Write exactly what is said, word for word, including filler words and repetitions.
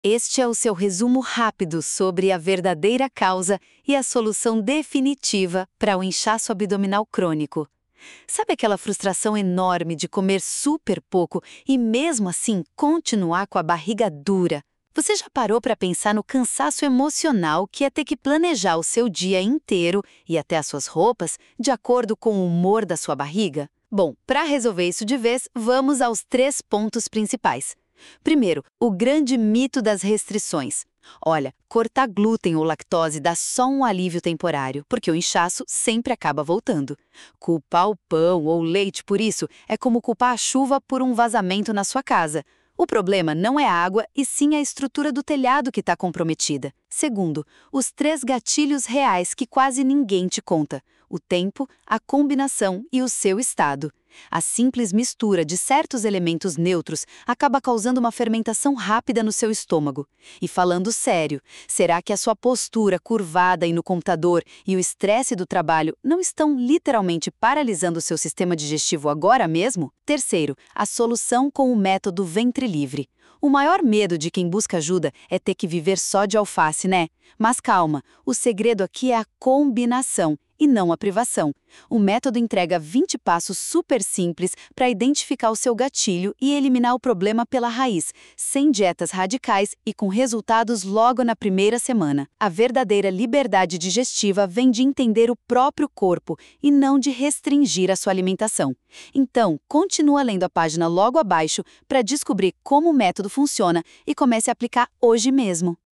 Este é o seu resumo rápido sobre a verdadeira causa e a solução definitiva para o inchaço abdominal crônico. Sabe aquela frustração enorme de comer super pouco e mesmo assim continuar com a barriga dura? Você já parou para pensar no cansaço emocional que é ter que planejar o seu dia inteiro e até as suas roupas de acordo com o humor da sua barriga? Bom, para resolver isso de vez, vamos aos três pontos principais. Primeiro, o grande mito das restrições. Olha, cortar glúten ou lactose dá só um alívio temporário, porque o inchaço sempre acaba voltando. Culpar o pão ou o leite por isso é como culpar a chuva por um vazamento na sua casa. O problema não é a água, e sim a estrutura do telhado que está comprometida. Segundo, os três gatilhos reais que quase ninguém te conta: o tempo, a combinação e o seu estado. A simples mistura de certos elementos neutros acaba causando uma fermentação rápida no seu estômago. E falando sério, será que a sua postura curvada aí no computador e o estresse do trabalho não estão literalmente paralisando o seu sistema digestivo agora mesmo? Terceiro, a solução com o método ventre livre. O maior medo de quem busca ajuda é ter que viver só de alface, né? Mas calma, o segredo aqui é a combinação e não a privação. O método entrega vinte passos super simples para identificar o seu gatilho e eliminar o problema pela raiz, sem dietas radicais e com resultados logo na primeira semana. A verdadeira liberdade digestiva vem de entender o próprio corpo e não de restringir a sua alimentação. Então, continua lendo a página logo abaixo para descobrir como o método funciona e comece a aplicar hoje mesmo.